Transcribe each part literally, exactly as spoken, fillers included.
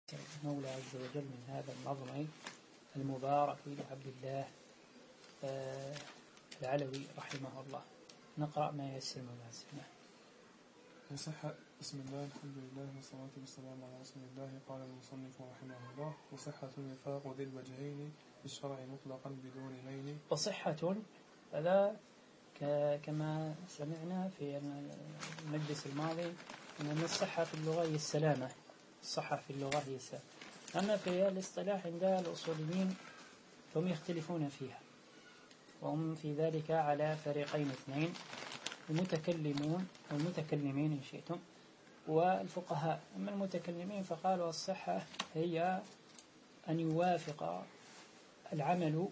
المولى عز وجل من هذا النظم المبارك لعبد الله العلوي رحمه الله. نقرأ ما يسر مناسبنا. وصحة بسم الله الحمد لله والصلاة والسلام على رسول الله. قال المصنف رحمه الله: وصحة الوفاق ذي الوجهين بالشرع مطلقا بدون مين. وصحة هذا كما سمعنا في المجلس الماضي أن الصحة في اللغة هي السلامة. الصحة في اللغة هي السلامة. أما في الاصطلاح عند الأصوليين فهم يختلفون فيها، وهم في ذلك على فريقين اثنين: المتكلمون والمتكلمين إن شئتم، والفقهاء. أما المتكلمين فقالوا الصحة هي أن يوافق العمل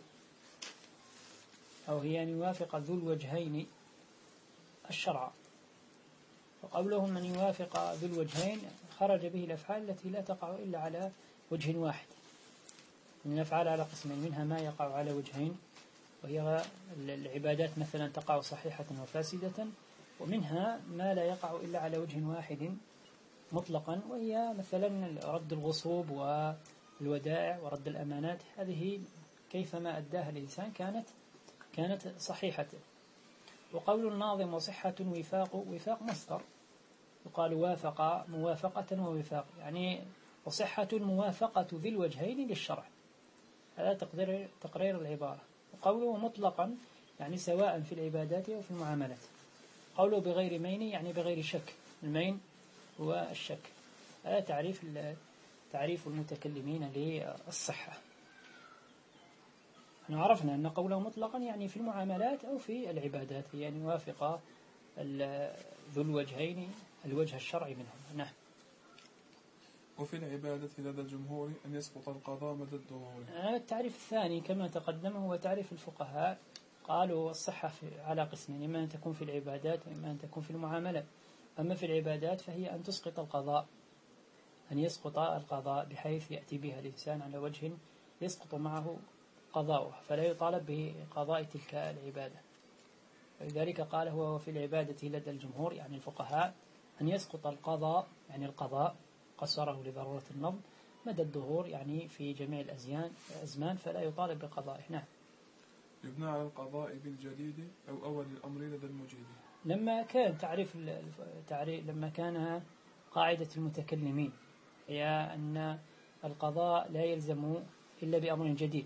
أو هي أن يوافق ذو الوجهين الشرع. فقولهم أن يوافق ذو الوجهين خرج به الأفعال التي لا تقع إلا على وجه واحد. من الأفعال على قسمين: منها ما يقع على وجهين وهي العبادات مثلا تقع صحيحة وفاسدة، ومنها ما لا يقع إلا على وجه واحد مطلقا، وهي مثلا رد الغصوب والودائع ورد الأمانات. هذه كيفما أداها الإنسان كانت كانت صحيحة. وقول الناظم وصحة وفاق، وفاق مصدر يقال وافق موافقة ووفاق، يعني وصحة موافقة ذي الوجهين للشرع. هذا تقدير تقرير العبارة. وقوله مطلقا يعني سواء في العبادات أو في المعاملات. قوله بغير مين يعني بغير شك. المين هو الشك. هذا تعريف تعريف المتكلمين للصحة. نحن عرفنا أن قوله مطلقا يعني في المعاملات أو في العبادات، يعني يوافق ذو الوجهين الوجه الشرعي منهم. نعم. وفي العبادة لدى الجمهور أن يسقط القضاء مدى الظهور. التعريف الثاني كما تقدم هو تعريف الفقهاء. قالوا الصحة على قسمين: إما أن تكون في العبادات وإما أن تكون في المعاملات. أما في العبادات فهي أن تسقط القضاء، أن يسقط القضاء بحيث يأتي بها الإنسان على وجه يسقط معه قضاؤه، فلا يطالب بقضاء تلك العبادة. ولذلك قال هو في العبادة لدى الجمهور يعني الفقهاء أن يسقط القضاء يعني القضاء قصره لضرورة النظم مدى الظهور يعني في جميع الأزمان، فلا يطالب بقضائه. نعم. يبنى على القضاء بالجديد أو أول الأمر لدى المجيد. لما كان تعريف تعريف لما كان قاعدة المتكلمين هي أن القضاء لا يلزم إلا بأمر جديد،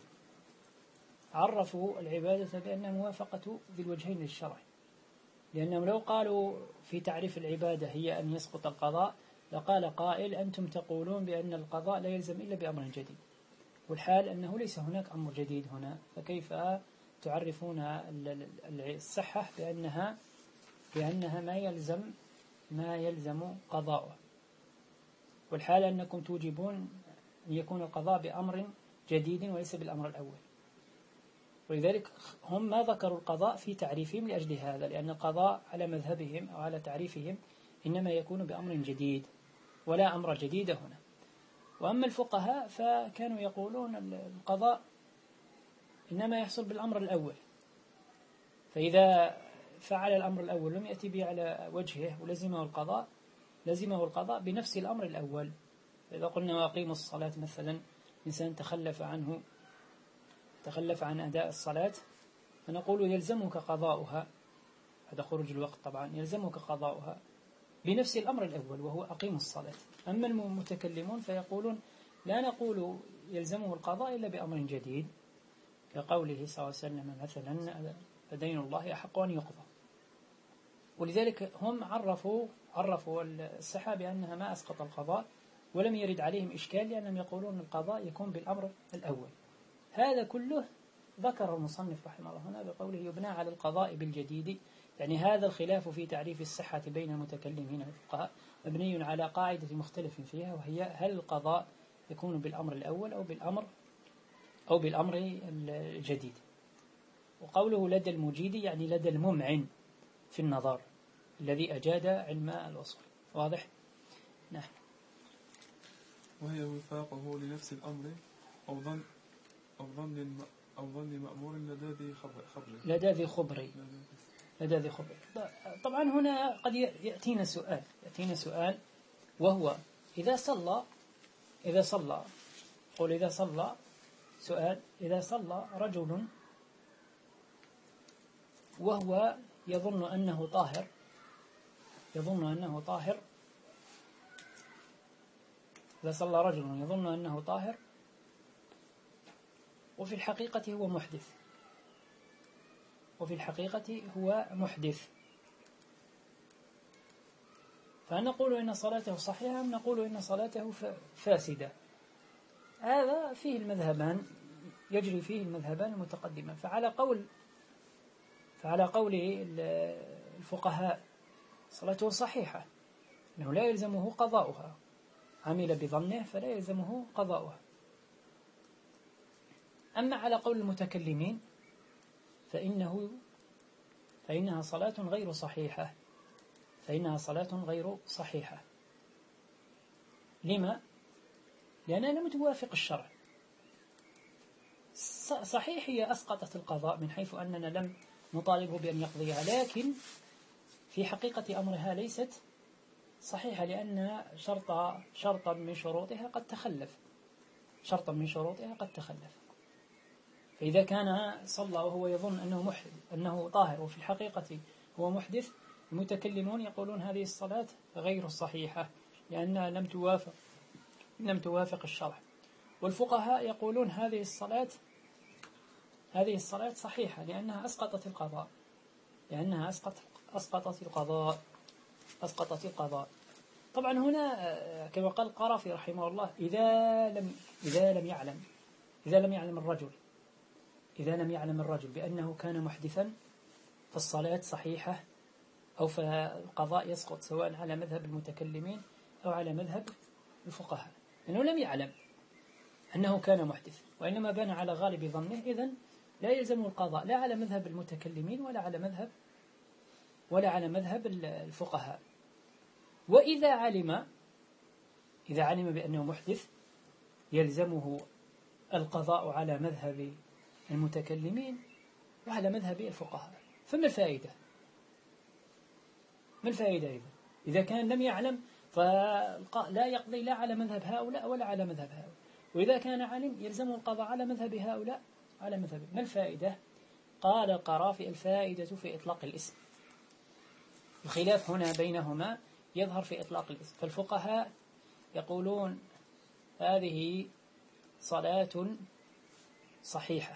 عرفوا العبادة بأنها موافقة ذي الوجهين للشرع. لأنهم لو قالوا في تعريف العبادة هي أن يسقط القضاء لقال قائل أنتم تقولون بأن القضاء لا يلزم إلا بأمر جديد، والحال أنه ليس هناك أمر جديد هنا، فكيف تعرفون الصحة بأنها بأنها ما يلزم ما يلزم قضاؤه، والحال أنكم توجبون أن يكون القضاء بأمر جديد وليس بالأمر الأول. ولذلك هم ما ذكروا القضاء في تعريفهم لأجل هذا، لأن القضاء على مذهبهم أو على تعريفهم إنما يكون بأمر جديد ولا أمر جديد هنا. وأما الفقهاء فكانوا يقولون القضاء إنما يحصل بالأمر الأول، فإذا فعل الأمر الأول لم يأتي به على وجهه ولزمه القضاء لزمه القضاء بنفس الأمر الأول. إذا قلنا وأقيموا الصلاة مثلا، إنسان تخلف عنه تخلف عن أداء الصلاة فنقول يلزمك قضاؤها، هذا خروج الوقت طبعا، يلزمك قضاؤها بنفس الأمر الأول وهو أقيم الصلاة. أما المتكلمون فيقولون لا نقول يلزمه القضاء إلا بأمر جديد، كقوله صلى الله عليه وسلم مثلا فدين الله أحق أن يقضى. ولذلك هم عرفوا عرفوا الصحة بأنها ما أسقط القضاء، ولم يرد عليهم إشكال لأنهم يقولون القضاء يكون بالأمر الأول. هذا كله ذكر المصنف رحمه الله هنا بقوله يبنى على القضاء بالجديد، يعني هذا الخلاف في تعريف الصحة بين المتكلمين والفقهاء مبني على قاعدة مختلف فيها، وهي هل القضاء يكون بالأمر الأول أو بالأمر أو بالأمر الجديد. وقوله لدى المجيد يعني لدى الممعن في النظر الذي أجاد علم الأصول. واضح؟ نعم. وهي وفاقه لنفس الأمر أو ظن أو ظن أو ظن مأمور لدى ذي خبر لدى ذي خبري لدى ذي خبري. طبعا هنا قد يأتينا سؤال يأتينا سؤال وهو إذا صلى إذا صلى قل إذا صلى سؤال إذا صلى رجل وهو يظن أنه طاهر يظن أنه طاهر إذا صلى رجل يظن أنه طاهر وفي الحقيقة هو محدث وفي الحقيقة هو محدث فهل نقول إن صلاته صحيحة أم نقول إن صلاته فاسدة؟ هذا فيه المذهبان يجري فيه المذهبان المتقدمان. فعلى قول فعلى قول الفقهاء صلاته صحيحة أنه لا يلزمه قضاؤها، عمل بظنه فلا يلزمه قضاؤها. أما على قول المتكلمين فإنه فإنها صلاة غير صحيحة فإنها صلاة غير صحيحة. لما؟ لأنها لم توافق الشرع. صحيح هي أسقطت القضاء من حيث أننا لم نطالبه بأن يقضيها، لكن في حقيقة أمرها ليست صحيحة لأن شرط شرطا من شروطها قد تخلف شرطا من شروطها قد تخلف. فإذا كان صلى وهو يظن أنه محدث أنه طاهر وفي الحقيقة هو محدث، المتكلمون يقولون هذه الصلاة غير صحيحة لأنها لم توافق لم توافق الشرع. والفقهاء يقولون هذه الصلاة هذه الصلاة صحيحة لأنها أسقطت القضاء لأنها أسقط أسقطت القضاء أسقطت القضاء. طبعا هنا كما قال القرافي رحمه الله إذا لم إذا لم يعلم إذا لم يعلم الرجل إذا لم يعلم الرجل بأنه كان محدثا فالصلاة صحيحة أو فالقضاء يسقط سواء على مذهب المتكلمين أو على مذهب الفقهاء، لأنه لم يعلم أنه كان محدث وإنما بنى على غالب ظنه، إذن لا يلزم القضاء لا على مذهب المتكلمين ولا على مذهب ولا على مذهب الفقهاء. وإذا علم إذا علم بأنه محدث يلزمه القضاء على مذهب المتكلمين وعلى مذهب الفقهاء. فما الفائدة؟ ما الفائدة إذا إذا كان لم يعلم فلا يقضي لا على مذهب هؤلاء ولا على مذهب هؤلاء، وإذا كان علم يلزمه القضاء على مذهب هؤلاء على مذهب. ما الفائدة؟ قال القرافي الفائدة في إطلاق الاسم. الخلاف هنا بينهما يظهر في إطلاق الاسم. فالفقهاء يقولون هذه صلاة صحيحة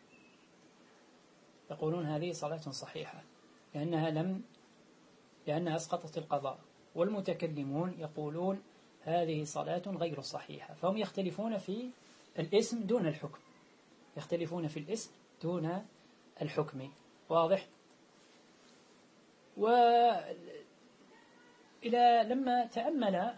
يقولون هذه صلاة صحيحة لأنها لم لأنها أسقطت القضاء. والمتكلمون يقولون هذه صلاة غير صحيحة. فهم يختلفون في الاسم دون الحكم يختلفون في الاسم دون الحكم. واضح؟ وإلى لما تأمل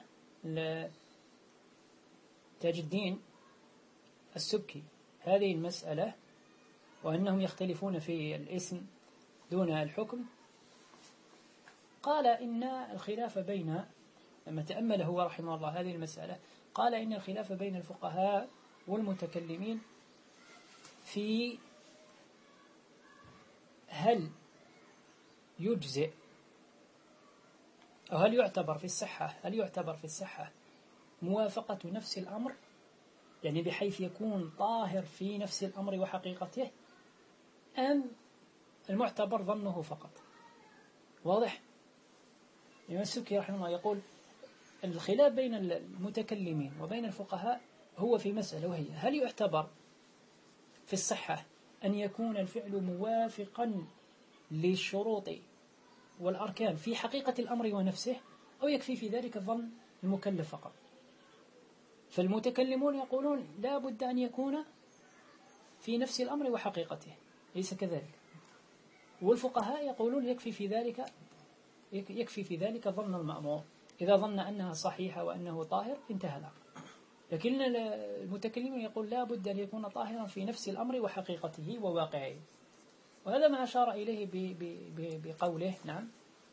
تاج الدين السبكي هذه المسألة وأنهم يختلفون في الاسم دون الحكم، قال إن الخلاف بين لما تأمل هو رحمه الله هذه المسألة قال إن الخلاف بين الفقهاء والمتكلمين في هل يجزئ أو هل يعتبر في الصحة هل يعتبر في الصحة موافقة نفس الأمر، يعني بحيث يكون طاهر في نفس الأمر وحقيقته، أم المعتبر ظنه فقط. واضح؟ الإمام السبكي رحمه الله يقول الخلاف بين المتكلمين وبين الفقهاء هو في مسألة، وهي هل يعتبر في الصحة أن يكون الفعل موافقا للشروط والأركان في حقيقة الأمر ونفسه، أو يكفي في ذلك الظن المكلف فقط. فالمتكلمون يقولون لا بد أن يكون في نفس الأمر وحقيقته، ليس كذلك. والفقهاء يقولون يكفي في ذلك يكفي في ذلك ظن المأمور، إذا ظن أنها صحيحة وأنه طاهر انتهى الأمر. لكن المتكلمون يقول لا بد أن يكون طاهرا في نفس الأمر وحقيقته وواقعه. وهذا ما أشار إليه بقوله نعم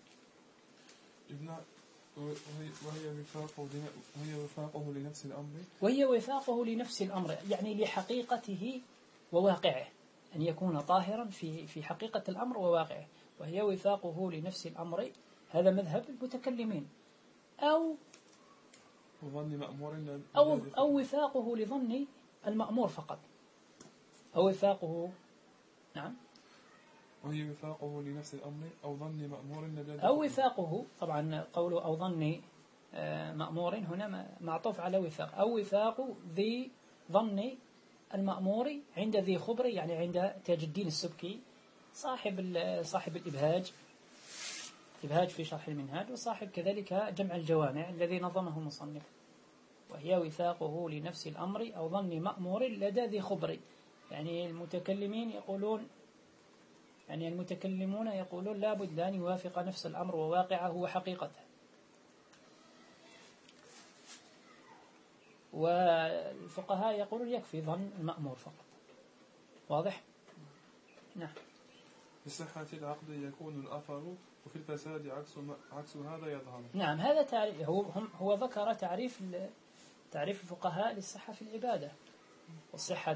وهي وفاقه وهي وفاقه لنفس الأمر وهي وفاقه لنفس الأمر يعني لحقيقته وواقعه، أن يكون طاهرا في في حقيقة الأمر وواقعه، وهي وفاقه لنفس الأمر. هذا مذهب المتكلمين. أو وظن مأمور لا- أو لا- أو وفاقه لظن المأمور فقط، أو وفاقه. نعم. وهي وفاقه لنفس الأمر أو ظن مأمور لدى أو وفاقه، طبعا قوله أو ظن آه، مأمور هنا م- معطوف على وفاق، أو وفاق ذي ظن المأمور عند ذي خبر، يعني عند تاج الدين السبكي صاحب ال- صاحب الإبهاج، إبهاج في شرح المنهاج، وصاحب كذلك جمع الجوامع الذي نظمه المصنف. وهي وفاقه لنفس الأمر أو ظن مأمور لدى ذي خبر، يعني المتكلمين يقولون، يعني المتكلمون يقولون لا بد أن يوافق نفس الأمر وواقعه وحقيقته. والفقهاء يقولون يكفي ظن المأمور فقط. واضح؟ نعم. بصحة العقد يكون الأثر وفي الفساد عكس ما- عكس هذا يظهر. نعم، هذا تعريف، هو هم هو ذكر تعريف ال- تعريف الفقهاء للصحة في العبادة والصحة.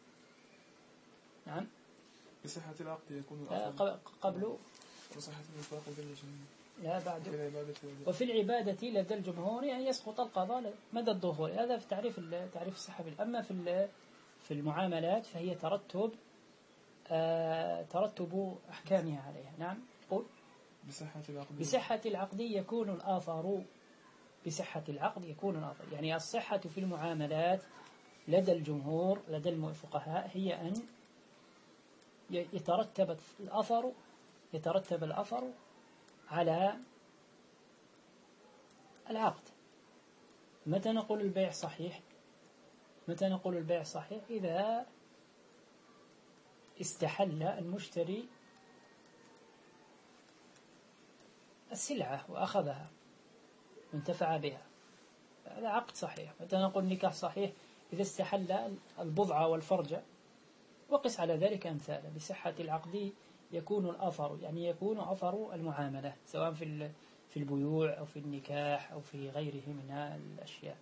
نعم. بصحة العقد يكون آه، الأثر ق- قبل وصحة الوفاق بالوجهين لا في بعد. العبادة والعبادة. وفي العبادة لدى الجمهور يعني يسقط القضاء مدى الظهور، هذا في تعريف ال- تعريف الصحة. أما في ال- في المعاملات فهي ترتب آه، ترتب أحكامها عليها. نعم. قل. بصحة العقد بصحة العقد يكون الآثار، بصحة العقد يكون الآثار، يعني الصحة في المعاملات لدى الجمهور لدى الفقهاء هي أن يترتب الأثر يترتب الأثر على العقد. متى نقول البيع صحيح؟ متى نقول البيع صحيح؟ إذا استحل المشتري السلعة وأخذها وانتفع بها، هذا عقد صحيح. متى نقول نكاح صحيح؟ إذا استحل البضع والفرج، وقس على ذلك أمثاله. بصحة العقد يكون الأثر، يعني يكون أثر المعاملة سواء في في البيوع أو في النكاح أو في غيره من الأشياء.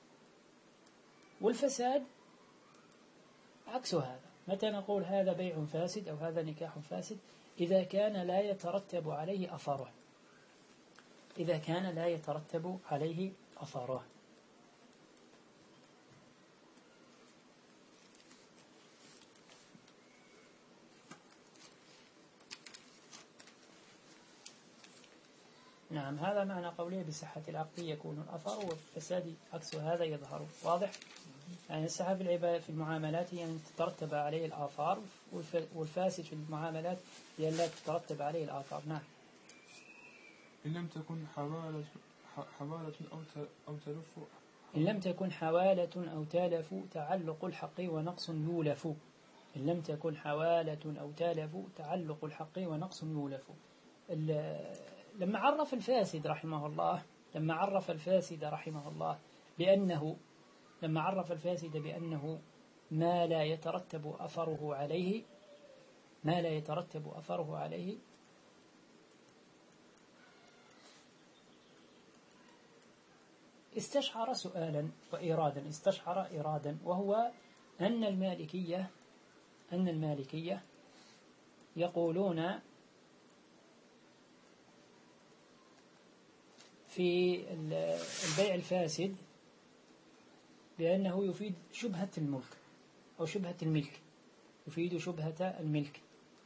والفساد عكس هذا. متى نقول هذا بيع فاسد أو هذا نكاح فاسد؟ إذا كان لا يترتب عليه أثره، إذا كان لا يترتب عليه أثره. نعم، هذا معنى قوله بصحة العقد يكون الأثر والفساد عكس هذا يظهر. واضح؟ يعني الصحة في العبادة في المعاملات هي أن تترتب عليه الآثار، والفاسد في المعاملات هي أن لا تترتب عليه الآثار. نعم. إن لم تكن حوالة حوالة أو أو تلف إن لم تكن حوالة أو تالف تعلق الحق ونقص يولف. إن لم تكن حوالة أو تالف تعلق الحق ونقص يولف. لما عرف الفاسد رحمه الله لما عرف الفاسد رحمه الله بأنه لما عرف الفاسد بأنه ما لا يترتب أثره عليه ما لا يترتب أثره عليه استشعر سؤالا وإرادا استشعر إرادا وهو أن المالكية أن المالكية يقولون في البيع الفاسد بأنه يفيد شبهة الملك أو شبهة الملك يفيد شبهة الملك.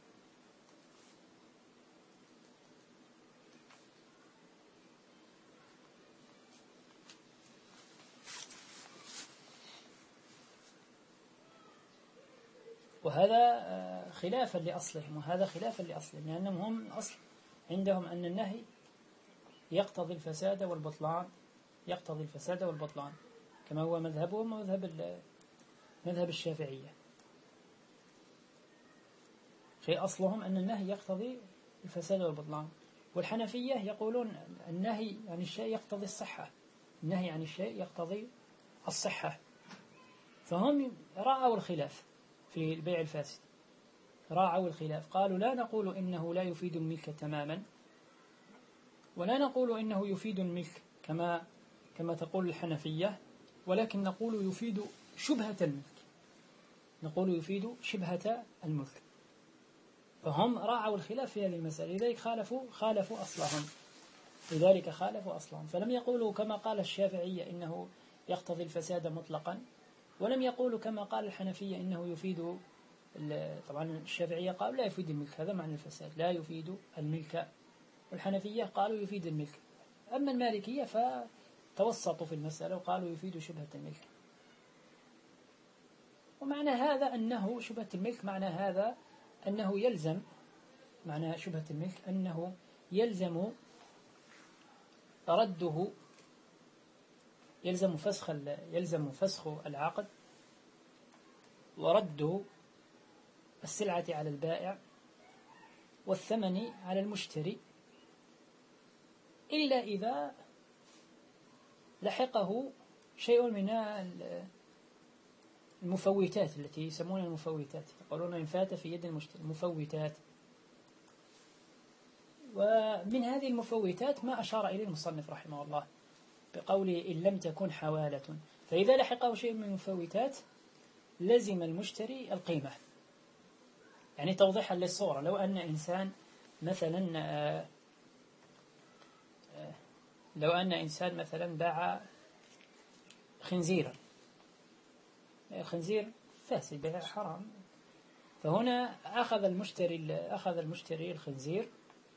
وهذا خلافا لأصلهم وهذا خلافا لأصلهم، لأنهم هم أصل عندهم أن النهي يقتضي الفساد والبطلان يقتضي الفساد والبطلان كما هو مذهبهم ومذهب مذهب الشافعية. شيء أصلهم أن النهي يقتضي الفساد والبطلان. والحنفية يقولون النهي عن الشيء يقتضي الصحة النهي عن الشيء يقتضي الصحة. فهم راعوا الخلاف في البيع الفاسد راعوا الخلاف قالوا لا نقول إنه لا يفيد الملك تماما ولا نقول إنه يفيد الملك كما كما تقول الحنفية، ولكن نقول يفيد شبهة الملك نقول يفيد شبهة الملك. فهم راعوا الخلاف في هذه المسألة، لذلك خالفوا خالفوا أصلهم. لذلك خالفوا أصلا. فلم يقولوا كما قال الشافعية إنه يقتضي الفساد مطلقا، ولم يقولوا كما قال الحنفية إنه يفيد. طبعا الشافعية قالوا لا يفيد الملك، هذا معنى الفساد، لا يفيد الملك، والحنفية قالوا يفيد الملك. أما المالكية فتوسطوا في المسألة وقالوا يفيد شبهة الملك. ومعنى هذا أنه شبهة الملك، معنى هذا أنه يلزم، معنى شبهة الملك أنه يلزم رده، يلزم فسخ يلزم فسخ العقد ورد السلعة على البائع والثمن على المشتري، إلا إذا لحقه شيء من المفوتات التي يسمونها المفوتات، يقولون إن فات في يد المشتري مفوتات. ومن هذه المفوتات ما أشار إليه المصنف رحمه الله بقوله إن لم تكن حوالة، فإذا لحقه شيء من المفوتات لزم المشتري القيمة. يعني توضيحا للصورة، لو أن إنسان مثلا لو أن إنسان مثلا باع خنزيرا، الخنزير فاسد بيع حرام، فهنا أخذ المشتري أخذ المشتري الخنزير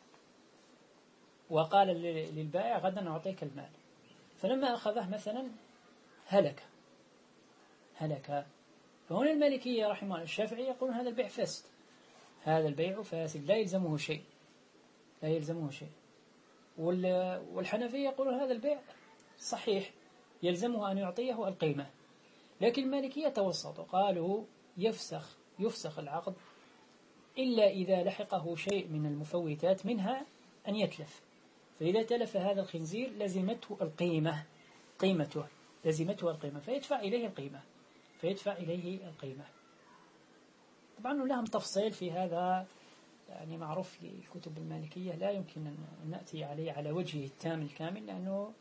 وقال للبائع غدا نعطيك المال، فلما أخذه مثلا هلك هلك فهنا المالكية رحمه الله الشافعي يقولون هذا البيع فاسد، هذا البيع فاسد لا يلزمه شيء، لا يلزمه شيء. والحنفية يقولون هذا البيع صحيح يلزمه أن يعطيه القيمة. لكن المالكية توسطوا قالوا يفسخ يفسخ العقد إلا إذا لحقه شيء من المفوتات، منها أن يتلف، فإذا تلف هذا الخنزير لزمته القيمة، قيمته لزمته القيمة فيدفع إليه القيمة فيدفع إليه القيمة. طبعا لهم تفصيل في هذا، يعني معروف في الكتب المالكية، لا يمكن أن نأتي عليه على وجهه التام الكامل لأنه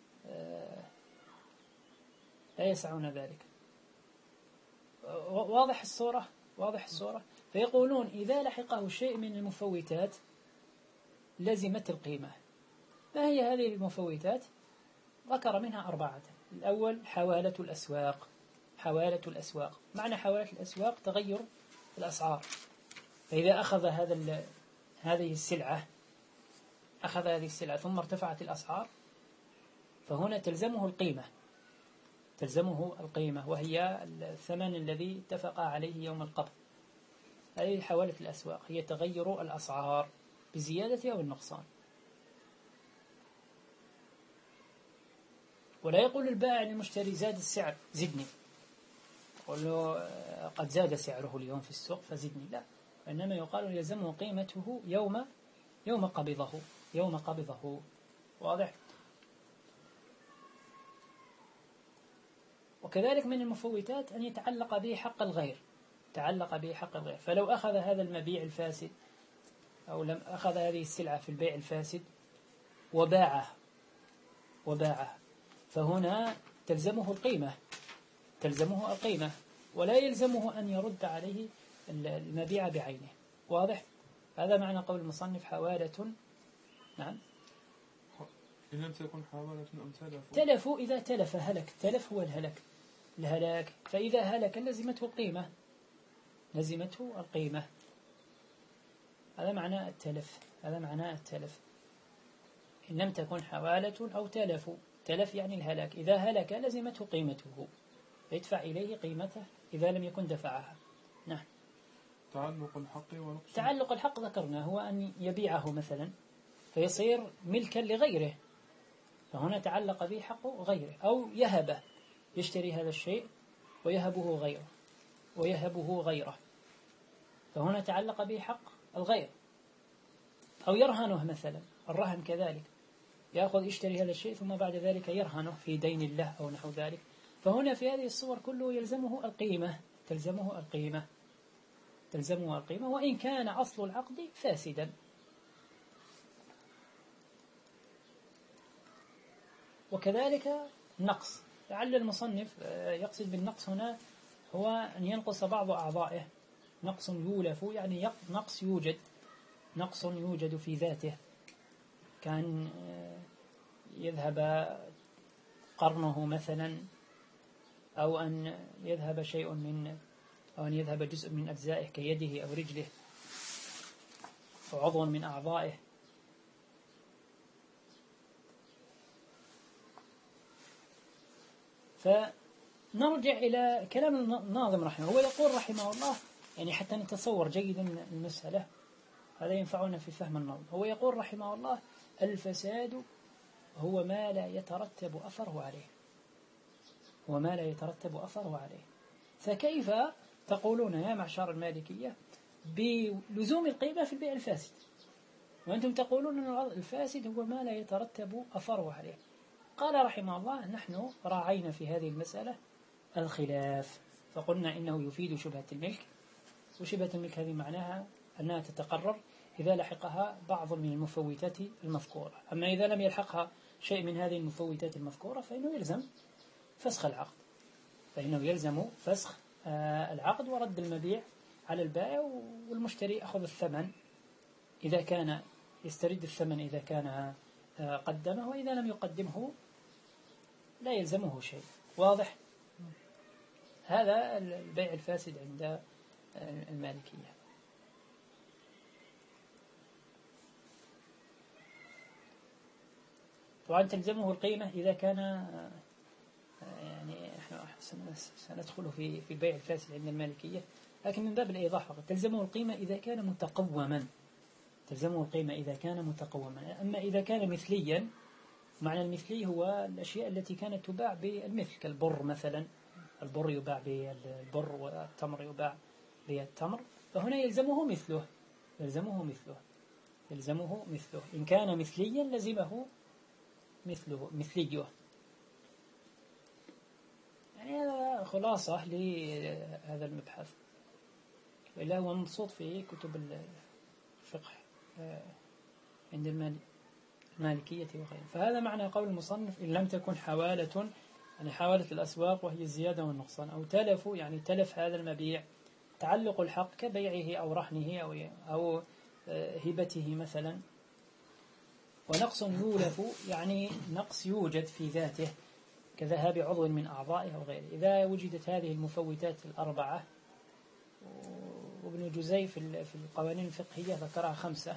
لا يسعون ذلك. واضح الصورة واضح الصورة فيقولون إذا لحقه شيء من المفوتات لزمت القيمة. ما هي هذه المفوتات؟ ذكر منها أربعة. الأول حوالة الأسواق. حوالة الأسواق، معنى حوالة الأسواق تغير الأسعار، فإذا أخذ هذا هذه السلعة أخذ هذه السلعة ثم ارتفعت الأسعار فهنا تلزمه القيمة تلزمه القيمة وهي الثمن الذي اتفق عليه يوم القبض. هذه حوالة الأسواق، هي تغير الأسعار بزيادة أو النقصان. ولا يقول البائع للمشتري زاد السعر زدني، يقول له قد زاد سعره اليوم في السوق فزدني، لا، وإنما يقال يلزمه قيمته يوم يوم قبضه يوم قبضه. واضح؟ وكذلك من المفوتات أن يتعلق به حق الغير تعلق به حق الغير، فلو أخذ هذا المبيع الفاسد أو لم أخذ هذه السلعة في البيع الفاسد وباعه وباعه فهنا تلزمه القيمة تلزمه القيمة ولا يلزمه أن يرد عليه المبيع بعينه. واضح؟ هذا معنى قول المصنف حوالة. نعم. إن لم تكن حوالة أم تلف تلفوا إذا تلف هلك، تلف هو الهلك الهلاك، فإذا هلك لزمته القيمة لزمته القيمة. هذا معنى التلف هذا معنى التلف إن لم تكن حوالة أو تلف. تلف يعني الهلاك، إذا هلك لزمته قيمته يدفع إليه قيمته إذا لم يكن دفعها. نعم. تعلق الحق ونقص تعلق الحق ذكرنا هو أن يبيعه مثلا فيصير ملكا لغيره، فهنا تعلق به حق غيره، أو يهبه، يشتري هذا الشيء ويهبه غيره ويهبه غيره فهنا تعلق به حق الغير، أو يرهنه مثلا، الرهن كذلك يأخذ يشتري هذا الشيء ثم بعد ذلك يرهنه في دين الله أو نحو ذلك، فهنا في هذه الصور كله يلزمه القيمة تلزمه القيمة تلزمه القيمة وإن كان أصل العقد فاسدا. وكذلك نقص، لعل المصنف يقصد بالنقص هنا هو أن ينقص بعض أعضائه، نقص يولف يعني نقص يوجد نقص يوجد في ذاته، كان يذهب قرنه مثلا، أو أن يذهب شيء من أو أن يذهب جزء من أجزائه كيده أو رجله أو عضو من أعضائه. فنرجع إلى كلام الناظم رحمه، هو يقول رحمه الله، يعني حتى نتصور جيدا المسألة، هذا ينفعنا في فهم النظم. هو يقول رحمه الله: الفساد هو ما لا يترتب أثره عليه، هو ما لا يترتب أثره عليه. فكيف تقولون يا معشر المالكية بلزوم القيمة في البيع الفاسد، وأنتم تقولون أن الفاسد هو ما لا يترتب أثره عليه؟ قال رحمه الله: نحن راعينا في هذه المسألة الخلاف، فقلنا إنه يفيد شبهة الملك، وشبهة الملك هذه معناها أنها تتقرر إذا لحقها بعض من المفوتات المذكورة. أما إذا لم يلحقها شيء من هذه المفوتات المذكورة فإنه يلزم فسخ العقد، فإنه يلزم فسخ العقد ورد المبيع على البائع، والمشتري أخذ الثمن إذا كان يسترد الثمن إذا كان قدمه، وإذا لم يقدمه لا يلزمه شيء. واضح؟ هذا البيع الفاسد عند المالكية. طبعا تلزمه القيمة إذا كان، يعني احنا سندخل في في البيع الفاسد عند المالكية، لكن من باب الإيضاح فقط. تلزمه القيمة إذا كان متقوما، تلزمه القيمة إذا كان متقوما. أما إذا كان مثليا، معنى المثلي هو الأشياء التي كانت تباع بالمثل، كالبر مثلا، البر يباع بالبر والتمر يباع بالتمر، فهنا يلزمه مثله، يلزمه مثله يلزمه مثله إن كان مثليا لزمه مثله مثليه. يعني هذا خلاصة لهذا المبحث، وإلا هو مبسوط في كتب الفقه عند المالكية وغيره. فهذا معنى قول المصنف: إن لم تكن حوالة، يعني حوالة الأسواق وهي الزيادة والنقصان، أو تلف، يعني تلف هذا المبيع، تعلق الحق كبيعه أو رهنه أو أو هبته مثلا، ونقص يولف، يعني نقص يوجد في ذاته كذهاب عضو من أعضائه أو غيره. إذا وجدت هذه المفوتات الأربعة، وابن جزي في القوانين الفقهية ذكرها خمسة،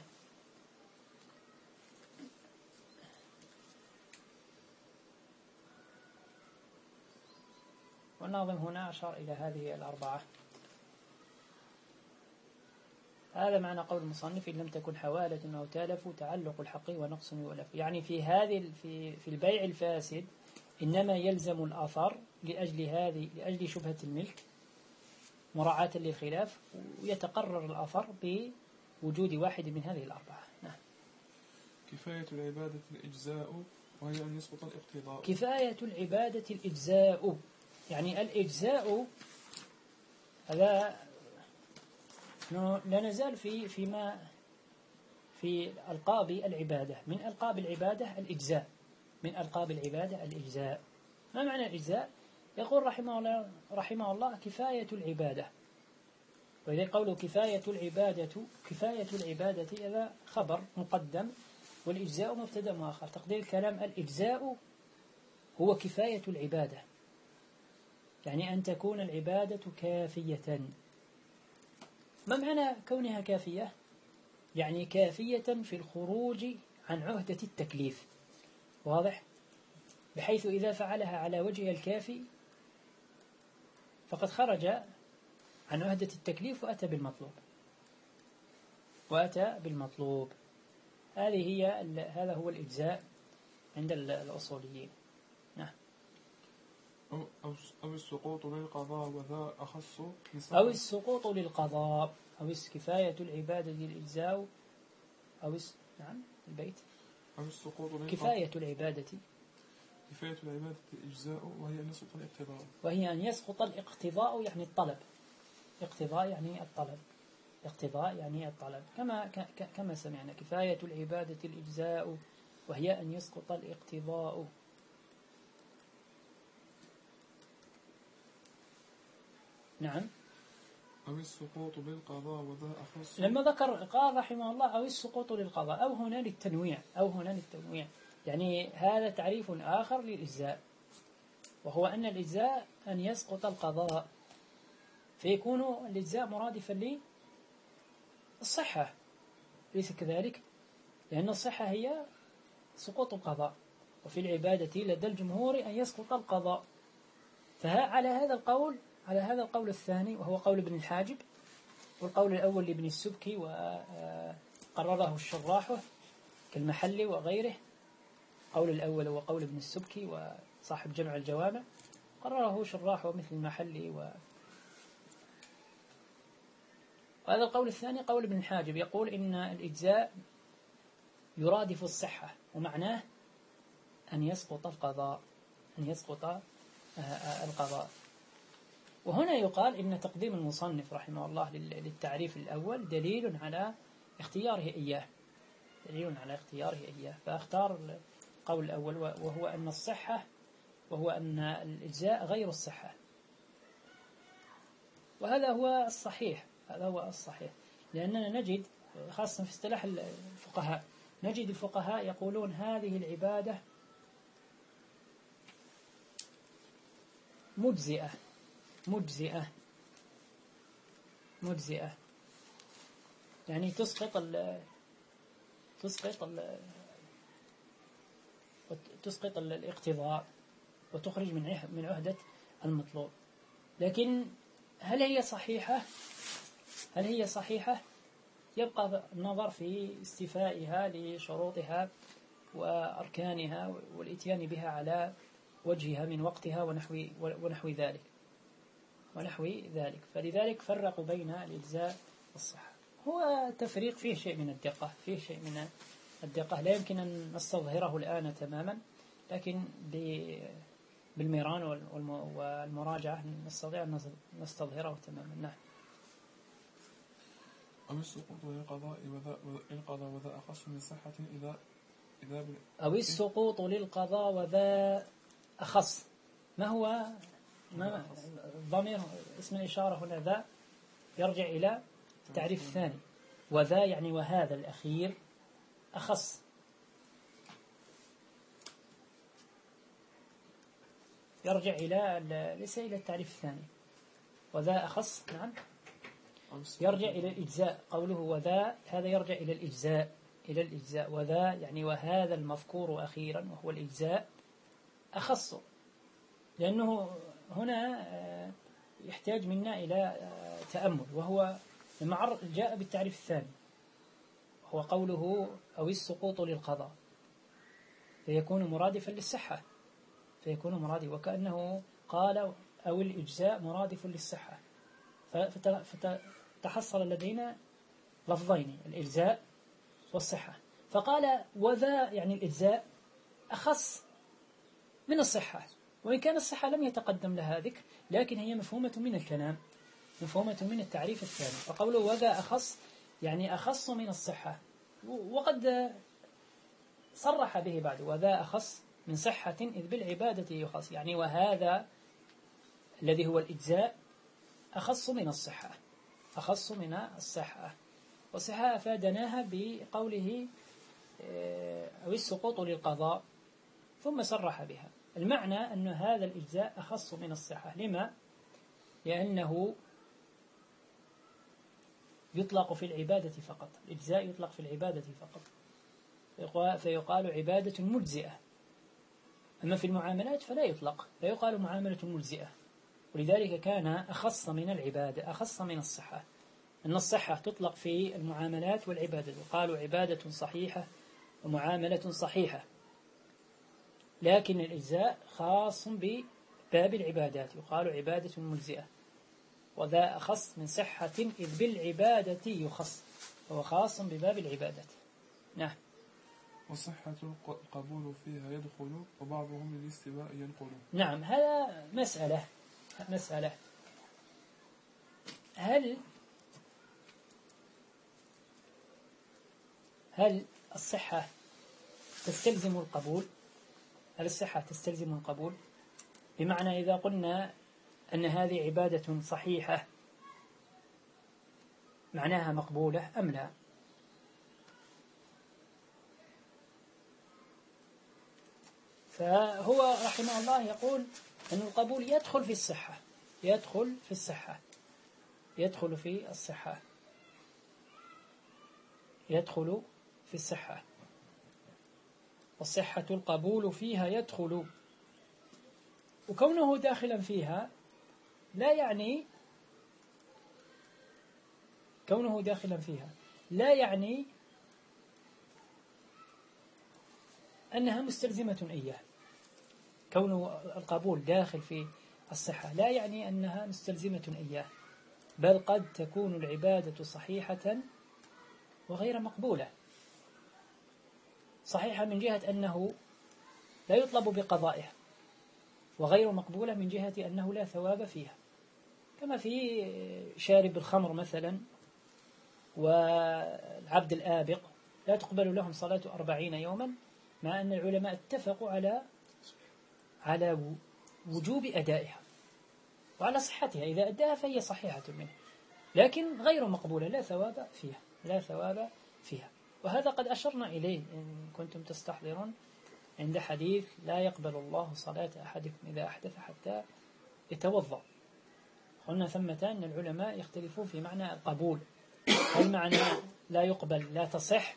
والناظم هنا أشار إلى هذه الأربعة. هذا معنى قول المصنف: إن لم تكن حوالة أو تالف تعلق الحق ونقص يؤلف. يعني في هذه في في البيع الفاسد إنما يلزم الآثار لأجل هذه لأجل شبهة الملك مراعاة للخلاف، ويتقرر الآثار بوجود واحد من هذه الأربعة. نعم. كفاية العبادة الإجزاء، وهي أن يسقط الاقتضاء. كفاية العبادة الإجزاء، يعني الإجزاء هذا لا نزال في فيما في ألقاب العبادة. من ألقاب العبادة الإجزاء، من ألقاب العبادة الإجزاء. ما معنى الإجزاء؟ يقول رحمه الله رحمه الله كفاية العبادة. وإذا قوله كفاية العبادة، كفاية العبادة هذا خبر مقدم، والإجزاء مبتدأ مؤخر. تقدير الكلام: الإجزاء هو كفاية العبادة، يعني أن تكون العبادة كافية. ما معنى كونها كافية؟ يعني كافية في الخروج عن عهدة التكليف. واضح؟ بحيث إذا فعلها على وجه الكافي فقد خرج عن عهدة التكليف وأتى بالمطلوب وأتى بالمطلوب هذه هي هذا هو الإجزاء عند الأصوليين. نعم. أو, أو السقوط للقضاء، وذا أخص. أو السقوط للقضاء، أو كفاية العبادة للإجزاء، أو نعم البيت. أو السقوط للقضاء، كفاية العبادة كفاية العبادة الإجزاء، وهي أن يسقط الاقتضاء. وهي أن يسقط الاقتضاء، يعني الطلب. اقتضاء يعني الطلب، اقتضاء يعني الطلب، كما كما سمعنا: كفاية العبادة الإجزاء، وهي أن يسقط الاقتضاء. نعم. أو السقوط بالقضاء وذا أخص. لما ذكر قال رحمه الله أو السقوط للقضاء، أو هنا للتنويع، أو هنا للتنويع، يعني هذا تعريف آخر للإجزاء، وهو أن الإجزاء أن يسقط القضاء، فيكون الإجزاء مرادفا للصحة، ليس كذلك؟ لأن الصحة هي سقوط القضاء، وفي العبادة لدى الجمهور أن يسقط القضاء. فعلى هذا القول، على هذا القول الثاني وهو قول ابن الحاجب، والقول الأول لابن السبكي وقرره الشراح كالمحلي وغيره، قول الأول هو قول ابن السبكي وصاحب جمع الجوامع، قرره شراح مثل المحلي و... وهذا القول الثاني قول ابن الحاجب، يقول إن الإجزاء يرادف الصحة، ومعناه أن يسقط القضاء، أن يسقط القضاء. وهنا يقال إن تقديم المصنف رحمه الله للتعريف الأول دليل على اختياره إياه، دليل على اختياره إياه، فاختار القول الأول وهو أن الصحة، وهو أن الإجزاء غير الصحة، وهذا هو الصحيح، هذا هو الصحيح، لأننا نجد خاصة في اصطلاح الفقهاء، نجد الفقهاء يقولون هذه العبادة مجزئة مجزئة مجزئة، يعني تسقط ال تسقط ال تسقط الاقتضاء وتخرج من من عهدة المطلوب. لكن هل هي صحيحة؟ هل هي صحيحة؟ يبقى النظر في استيفائها لشروطها وأركانها والإتيان بها على وجهها من وقتها ونحو ونحو ذلك ونحو ذلك فلذلك فرقوا بين الإجزاء والصحة. هو تفريق فيه شيء من الدقة، فيه شيء من الدقة لا يمكن أن نستظهره الآن تماما، لكن بالميران والمراجعة نستطيع أن نستظهره تماما. نعم. أو السقوط للقضاء وذا القضاء وذا أخص من صحة إذا إذا أو السقوط للقضاء وذا أخص. ما هو ما الضمير اسم الإشارة هنا ذا يرجع إلى التعريف الثاني، وذا يعني وهذا الأخير أخص، يرجع إلى ليس إلى التعريف الثاني، وذا أخص. نعم، يرجع إلى الإجزاء، قوله وذا هذا يرجع إلى الإجزاء، إلى الإجزاء، وذا يعني وهذا المذكور أخيرا وهو الإجزاء أخص، لأنه هنا يحتاج منا إلى تأمل، وهو لما جاء بالتعريف الثاني هو قوله أو السقوط للقضاء، فيكون مرادفا للصحة، فيكون مرادف، وكأنه قال أو الإجزاء مرادف للصحة، فتحصل لدينا لفظين الإجزاء والصحة، فقال وذا يعني الإجزاء أخص من الصحة، وإن كان الصحة لم يتقدم لها ذكر، لكن هي مفهومة من الكلام، مفهومة من التعريف الثاني، فقوله وذا أخص يعني أخص من الصحة، وقد صرح به بعد وذا أخص من صحة إذ بالعبادة يخص، يعني وهذا الذي هو الإجزاء أخص من الصحة، أخص من الصحة، والصحة أفادناها بقوله أو السقوط للقضاء، ثم صرح بها. المعنى أن هذا الإجزاء أخص من الصحة، لما؟ لأنه يطلق في العبادة فقط، الإجزاء يطلق في العبادة فقط، فيقال عبادة مجزئة، أما في المعاملات فلا يطلق، لا يقال معاملة مجزئة، ولذلك كان أخص من العبادة، أخص من الصحة، أن الصحة تطلق في المعاملات والعبادة، يقال عبادة صحيحة ومعاملة صحيحة، لكن الإجزاء خاص بباب العبادات، يقال عبادة مجزئة، وذا أخص من صحة إذ بالعبادة يخص، هو خاص بباب العبادات. نعم. وصحة القبول فيها يدخل وبعضهم للاستواء ينقل. نعم، هذا مسألة مسألة هل هل الصحة تستلزم القبول؟ هل الصحة تستلزم القبول؟ بمعنى إذا قلنا أن هذه عبادة صحيحة معناها مقبولة أم لا. فهو رحمه الله يقول أن القبول يدخل في الصحة، يدخل في الصحة يدخل في الصحة يدخل في الصحة والصحة القبول فيها يدخل. وكونه داخلا فيها لا يعني كونه داخلا فيها لا يعني أنها مستلزمة إياه. كونه القبول داخل في الصحة لا يعني أنها مستلزمة إياه، بل قد تكون العبادة صحيحة وغير مقبولة. صحيحة من جهة أنه لا يطلب بقضائها، وغير مقبولة من جهة أنه لا ثواب فيها، كما في شارب الخمر مثلا والعبد الآبق لا تقبل لهم صلاة أربعين يوما، مع أن العلماء اتفقوا على على وجوب أدائها وعلى صحتها، إذا أداها فهي صحيحة منه، لكن غير مقبولة، لا ثواب فيها لا ثواب فيها. وهذا قد أشرنا إليه إن كنتم تستحضرون عند حديث لا يقبل الله صلاة أحدكم إذا أحدث حتى يتوضأ. قلنا ثمة أن العلماء يختلفون في معنى القبول، هل معنى لا يقبل لا تصح،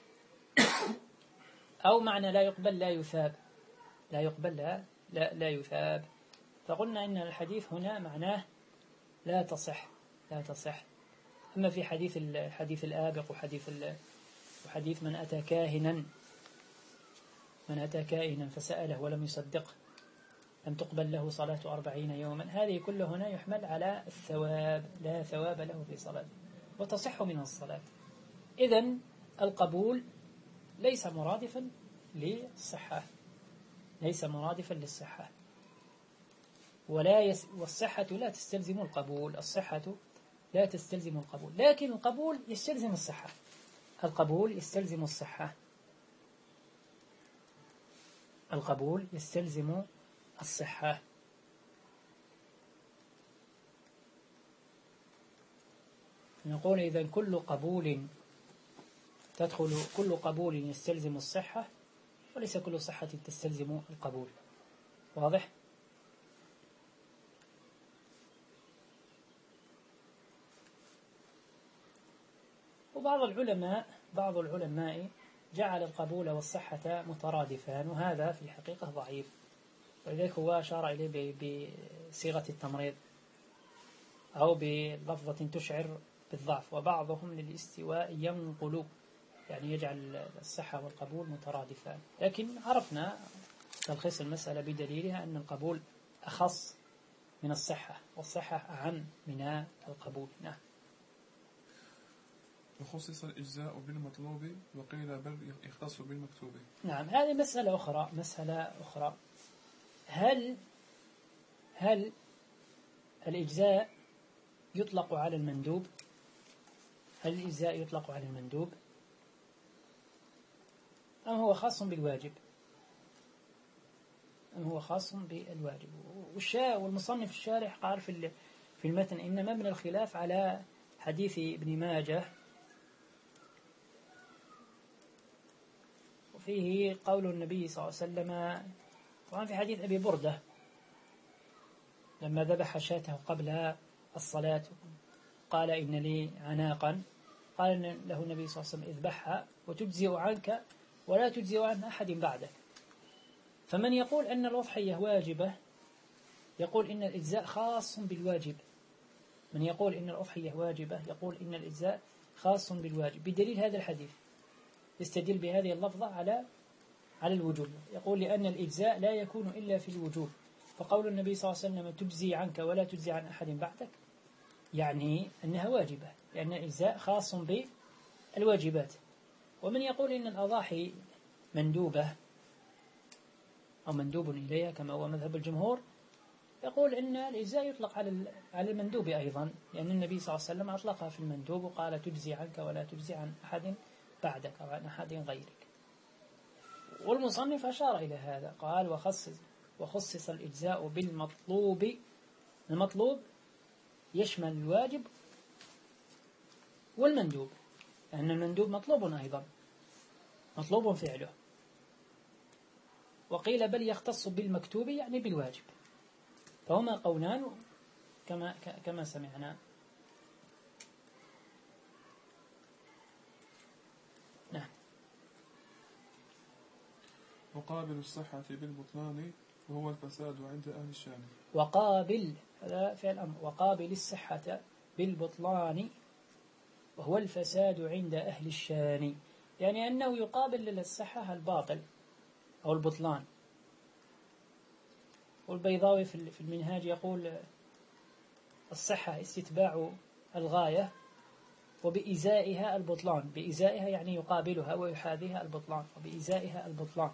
أو معنى لا يقبل لا يثاب لا يقبل لا, لا, لا يثاب. فقلنا إن الحديث هنا معناه لا تصح لا تصح. أما في حديث الحديث الآبق وحديث وحديث من أتى كاهنا من أتى كاهنا فسأله ولم يصدقه لم تقبل له صلاة أربعين يوما، هذه كله هنا يحمل على الثواب، لا ثواب له في صلاة وتصح منه الصلاة. إذن القبول ليس مرادفا للصحة ليس مرادفا للصحة ولا يس والصحة لا تستلزم القبول الصحة لا تستلزم القبول، لكن القبول يستلزم الصحة القبول يستلزم الصحة القبول يستلزم الصحة. نقول إذن كل قبول تدخل كل قبول يستلزم الصحة، وليس كل صحة تستلزم القبول. واضح؟ وبعض العلماء بعض العلماء جعل القبول والصحة مترادفان، وهذا في الحقيقة ضعيف، ولذلك هو أشار إليه بصيغة التمريض أو بلفظة تشعر بالضعف. وبعضهم للاستواء ينقل، يعني يجعل الصحة والقبول مترادفان، لكن عرفنا تلخيص المسألة بدليلها أن القبول أخص من الصحة، والصحة أعم من القبول. نعم. وخصص الإجزاء بالمطلوب وقيل بل يختص بالمكتوب. نعم، هذه مسألة أخرى مسألة أخرى هل هل الإجزاء يطلق على المندوب؟ هل الإجزاء يطلق على المندوب أم هو خاص بالواجب أم هو خاص بالواجب؟ والمصنف الشارح قال في في المتن إن مبنى الخلاف على حديث ابن ماجه، وفيه قول النبي صلى الله عليه وسلم، طبعا في حديث أبي بردة لما ذبح شاته قبل الصلاة قال إن لي عناقا، قال له النبي صلى الله عليه وسلم اذبحها وتجزئ عنك ولا تجزئ عن أحد بعدك. فمن يقول أن الأضحية واجبة يقول إن الإجزاء خاص بالواجب، من يقول إن الأضحية واجبة يقول إن الإجزاء خاص بالواجب بدليل هذا الحديث، يستدل بهذه اللفظة على على الوجوب، يقول لأن الإجزاء لا يكون إلا في الوجوب، فقول النبي صلى الله عليه وسلم تجزي عنك ولا تجزي عن أحد بعدك يعني أنها واجبة، لأن الإجزاء خاص بالواجبات. ومن يقول إن الأضاحي مندوبة أو مندوب إليها كما هو مذهب الجمهور يقول إن الإجزاء يطلق على على المندوب أيضا، لأن النبي صلى الله عليه وسلم أطلقها في المندوب وقال تجزي عنك ولا تجزي عن أحد بعدك أو عن أحد غيرك. والمصنف أشار إلى هذا، قال وخصص وخصص الإجزاء بالمطلوب. المطلوب يشمل الواجب والمندوب، لأن المندوب مطلوب أيضا، مطلوب فعله. وقيل بل يختص بالمكتوب يعني بالواجب. فهما قولان كما كما سمعنا. نعم. وقابل الصحة بالبطلان وهو الفساد عند أهل الشام. وقابل، هذا فعل أمر، وقابل الصحة بالبطلان وهو الفساد عند أهل الشان، يعني أنه يقابل للصحة الباطل أو البطلان. والبيضاوي في المنهاج يقول الصحة استتباع الغاية وبإزائها البطلان، بإزائها يعني يقابلها ويحاذيها البطلان، وبإزائها البطلان.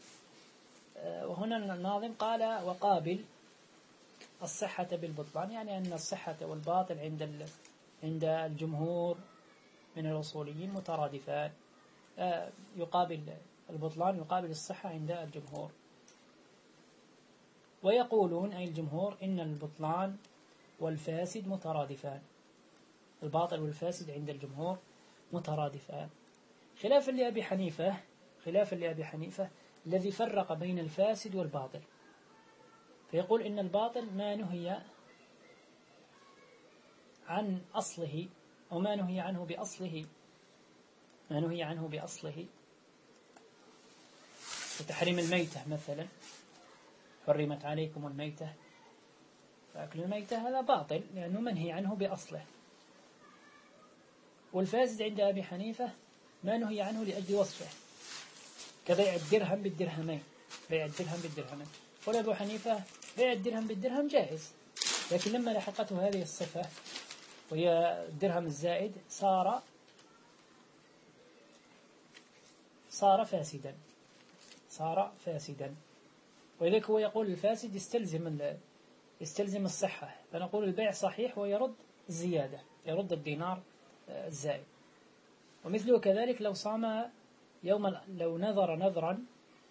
وهنا الناظم قال وقابل الصحة بالبطلان، يعني أن الصحة والباطل عند عند الجمهور من الأصوليين مترادفان، يقابل البطلان يقابل الصحة عند الجمهور. ويقولون أي الجمهور إن البطلان والفاسد مترادفان، الباطل والفاسد عند الجمهور مترادفان، خلافا لأبي حنيفة، خلافا لأبي حنيفة الذي فرق بين الفاسد والباطل، فيقول إن الباطل ما نهي عن أصله أو ما نهي عنه بأصله، ما نهي عنه بأصله، كتحريم الميتة مثلا، حرمت عليكم الميتة، فأكل الميتة هذا باطل لأنه منهي عنه بأصله. والفاسد عند أبي حنيفة ما نهي عنه لأجل وصفه، كبيع الدرهم بالدرهمين، بيع الدرهم بالدرهمين. قال أبو حنيفة بيع الدرهم بالدرهم جائز، لكن لما لحقته هذه الصفة وهي الدرهم الزائد صار صار فاسدا، صار فاسدا. ولذلك هو يقول الفاسد يستلزم يستلزم الصحة، فنقول البيع صحيح ويرد الزيادة، يرد الدينار الزائد. ومثله كذلك لو صام يوم، لو نذر نذرا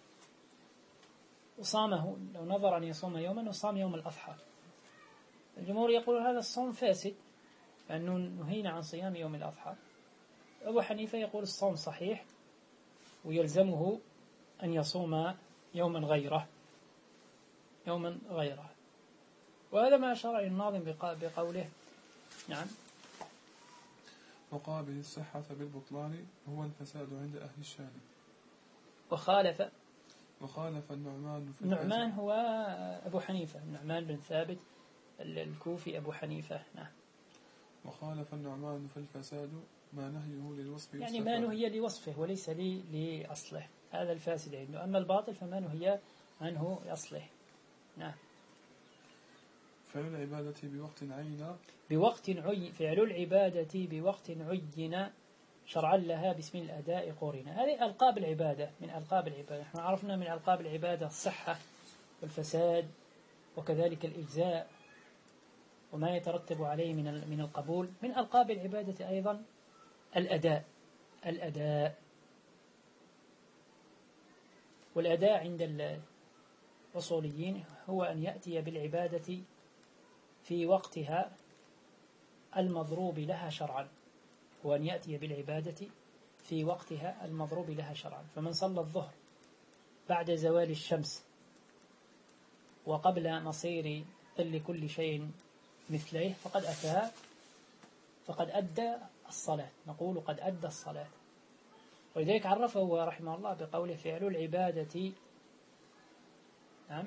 وصامه، لو نذر أن يصوم يوما وصام يوم الأضحى، الجمهور يقول هذا الصوم فاسد لأنه نهينا عن صيام يوم الأضحى. أبو حنيفة يقول الصوم صحيح ويلزمه أن يصوم يوما غيره، يوما غيره. وهذا ما أشار الناظم بقوله. نعم. وقابل الصحة بالبطلان هو الفساد عند أهل الشام. وخالف وخالف النعمان في النعمان هو أبو حنيفة، النعمان بن ثابت الكوفي أبو حنيفة. نعم. وخالف النعمان في الفساد ما نهيه للوصف، يعني ما نهي لوصفه وليس لي لأصله، هذا الفاسد عنده. أما الباطل فما نهي عنه لأصله. نعم. فعل العبادة بوقت عين بوقت عين، فعل العبادة بوقت عين شرعا لها باسم الأداء قرنا. هذه ألقاب العبادة، من ألقاب العبادة. احنا عرفنا من ألقاب العبادة الصحة والفساد وكذلك الإجزاء وما يترتب عليه من من القبول. من ألقاب العبادة أيضا الأداء، الأداء والأداء عند الأصوليين هو أن يأتي بالعبادة في وقتها المضروب لها شرعا، هو أن يأتي بالعبادة في وقتها المضروب لها شرعا. فمن صلى الظهر بعد زوال الشمس وقبل مصير ظل كل شيء مثله فقد أتى، فقد أدى الصلاة، نقول قد أدى الصلاة. ولذلك عرفه رحمه الله بقوله فعل العبادة نعم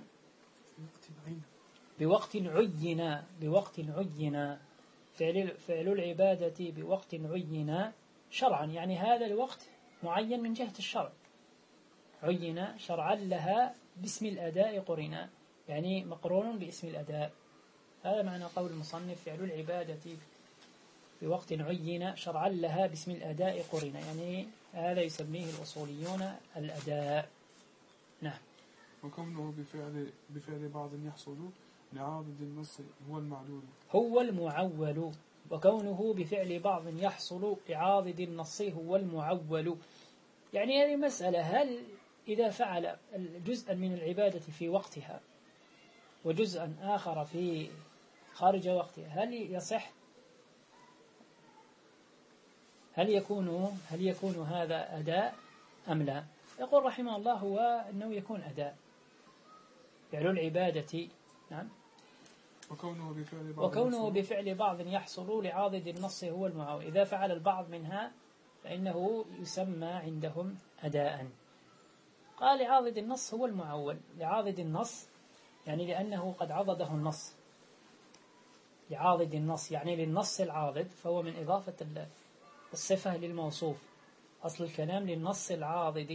بوقت عين، بوقت عين، فعل, فعل العبادة بوقت عين شرعا، يعني هذا الوقت معين من جهة الشرع، عين شرعا لها باسم الأداء قرنا، يعني مقرون باسم الأداء. هذا معنى قول المصنف فعل العبادة بوقت عين شرعا لها باسم الأداء قرنا، يعني هذا يسميه الأصوليون الأداء. نعم. وكونه بفعل بفعل بعض يحصل لعاضد النص هو المعلول، هو المعول. وكونه بفعل بعض يحصل لعاضد النص هو المعول، يعني هذه مسألة، هل إذا فعل جزءا من العبادة في وقتها وجزءا آخر في خارج وقتها هل يصح هل يكون هل يكون هذا أداء أم لا؟ يقول رحمه الله هو أنه يكون أداء، فعل العبادة. نعم. وكونه بفعل بعض وكونه بفعل بعض يحصل لعاضد النص هو المعول، إذا فعل البعض منها فإنه يسمى عندهم أداء. قال لعاضد النص هو المعول، لعاضد النص يعني لأنه قد عضده النص، لعاضد النص يعني للنص العاضد، فهو من إضافة الصفة للموصوف، أصل الكلام للنص العاضد،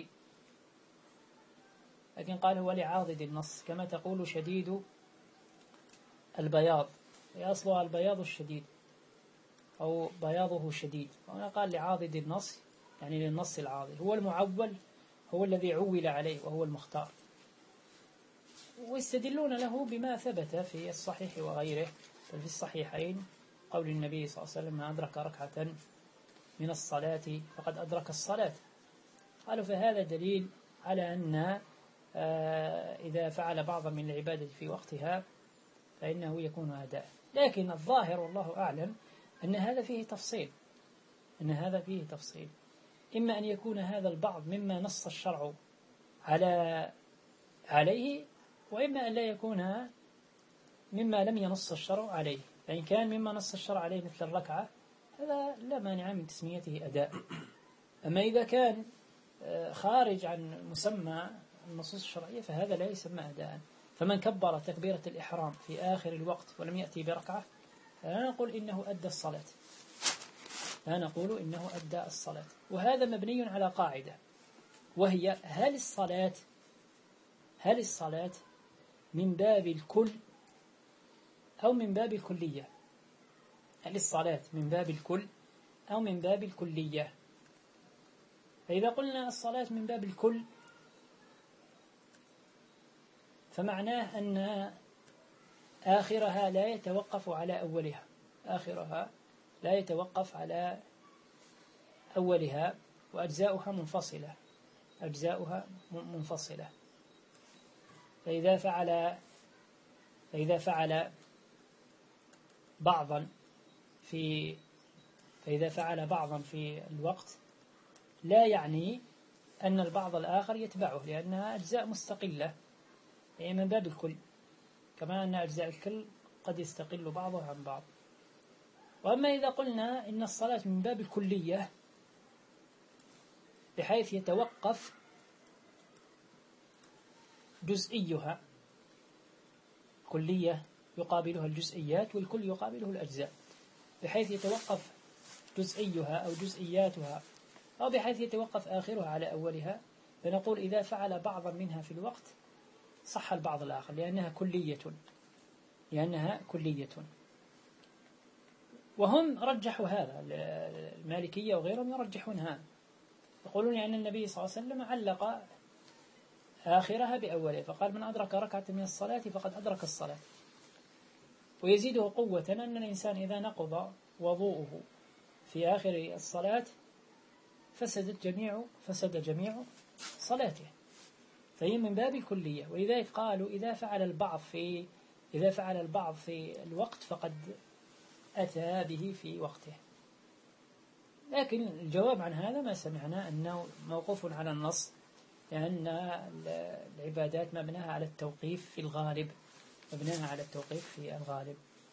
لكن قال هو لعاضد النص، كما تقول شديد البياض، أصلها البياض الشديد أو بياضه شديد، وهنا قال لعاضد النص يعني للنص العاضد. هو المعول هو الذي عول عليه وهو المختار، ويستدلون له بما ثبت في الصحيح وغيره. في الصحيحين قول النبي صلى الله عليه وسلم: من أدرك ركعة من الصلاة فقد أدرك الصلاة. قالوا فهذا دليل على أن إذا فعل بعضا من العبادة في وقتها فإنه يكون أداء. لكن الظاهر والله أعلم أن هذا فيه تفصيل، أن هذا فيه تفصيل، إما أن يكون هذا البعض مما نص الشرع على عليه، وإما أن لا يكون مما لم ينص الشرع عليه. فإن كان مما نص الشرع عليه مثل الركعة هذا لا مانع من تسميته أداء. أما إذا كان خارج عن مسمى النصوص الشرعية فهذا لا يسمى أداء. فمن كبر تكبيرة الإحرام في آخر الوقت ولم يأتي بركعة فلا نقول إنه أدى الصلاة، لا نقول إنه أدى الصلاة. وهذا مبني على قاعدة، وهي هل الصلاة هل الصلاة من باب الكل أو من باب الكلية؟ هل الصلاة من باب الكل أو من باب الكلية؟ فإذا قلنا الصلاة من باب الكل فمعناه أن آخرها لا يتوقف على أولها، آخرها لا يتوقف على أولها، وأجزاؤها منفصلة، أجزاؤها منفصلة. فإذا فعل فإذا فعل بعضا في فإذا فعل بعضا في الوقت لا يعني أن البعض الآخر يتبعه، لأنها أجزاء مستقلة، يعني من باب الكل، كما أن أجزاء الكل قد يستقل بعضها عن بعض. وأما إذا قلنا إن الصلاة من باب الكلية بحيث يتوقف جزئيها، كلية يقابلها الجزئيات والكل يقابله الأجزاء، بحيث يتوقف جزئيها أو جزئياتها أو بحيث يتوقف آخرها على أولها، فنقول إذا فعل بعضا منها في الوقت صح البعض الآخر، لأنها كلية لأنها كلية. وهم رجحوا هذا، المالكية وغيرهم يرجحون هذا، يقولون أن النبي صلى الله عليه وسلم علق آخرها بأولها، فقال: من أدرك ركعة من الصلاة فقد أدرك الصلاة. ويزيده قوة أن الإنسان إذا نقض وضوءه في آخر الصلاة فسدت جميع فسد جميع صلاته، فهي من باب الكلية. ولذلك قالوا إذا فعل البعض في إذا فعل البعض في الوقت فقد أتى به في وقته. لكن الجواب عن هذا ما سمعنا أنه موقوف على النص، لأن العبادات مبناها على التوقيف في الغالب، مبناها على التوقيف في الغالب.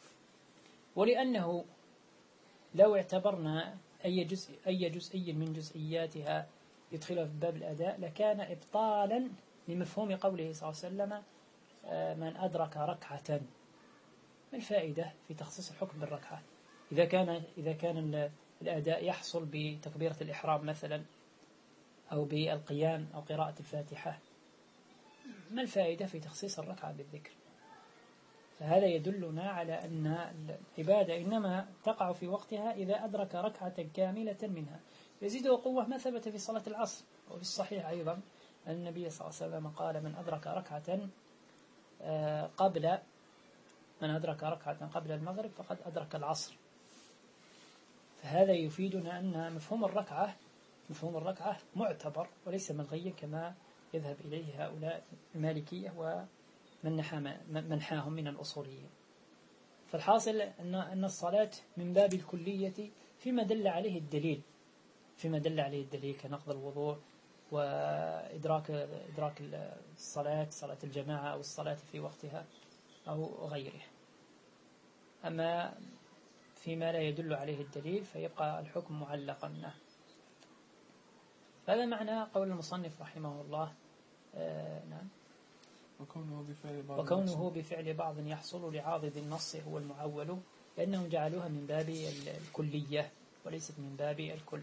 ولأنه لو اعتبرنا أي جزء أي جزئي من جزئياتها يدخلها في باب الأداء لكان إبطالا لمفهوم قوله صلى الله عليه وسلم: من أدرك ركعة. ما الفائدة في تخصيص الحكم بالركعة إذا كان إذا كان الأداء يحصل بتكبيرة الإحرام مثلا أو بالقيام أو قراءة الفاتحة؟ ما الفائدة في تخصيص الركعة بالذكر؟ فهذا يدلنا على أن العبادة إنما تقع في وقتها إذا أدرك ركعة كاملة منها. يزيده قوة ما ثبت في صلاة العصر، وفي الصحيح أيضا أن النبي صلى الله عليه وسلم قال: من أدرك ركعة قبل من أدرك ركعة قبل المغرب فقد أدرك العصر. فهذا يفيدنا أن مفهوم الركعة مفهوم الركعة معتبر وليس ملغيا كما يذهب إليه هؤلاء المالكية ومن منحاهم من الأصوليين. فالحاصل أن أن الصلاة من باب الكلية فيما دل عليه الدليل، فيما دل عليه الدليل كنقض الوضوء وإدراك إدراك الصلاة صلاة الجماعة أو الصلاة في وقتها أو غيره. أما فيما لا يدل عليه الدليل فيبقى الحكم معلقا. هذا معنى قول المصنف رحمه الله. آه نعم. وكونه بفعل بعض وكونه بفعل بعض يحصل لعاضد النص هو المعول، لأنهم جعلوها من باب الكلية وليست من باب الكل.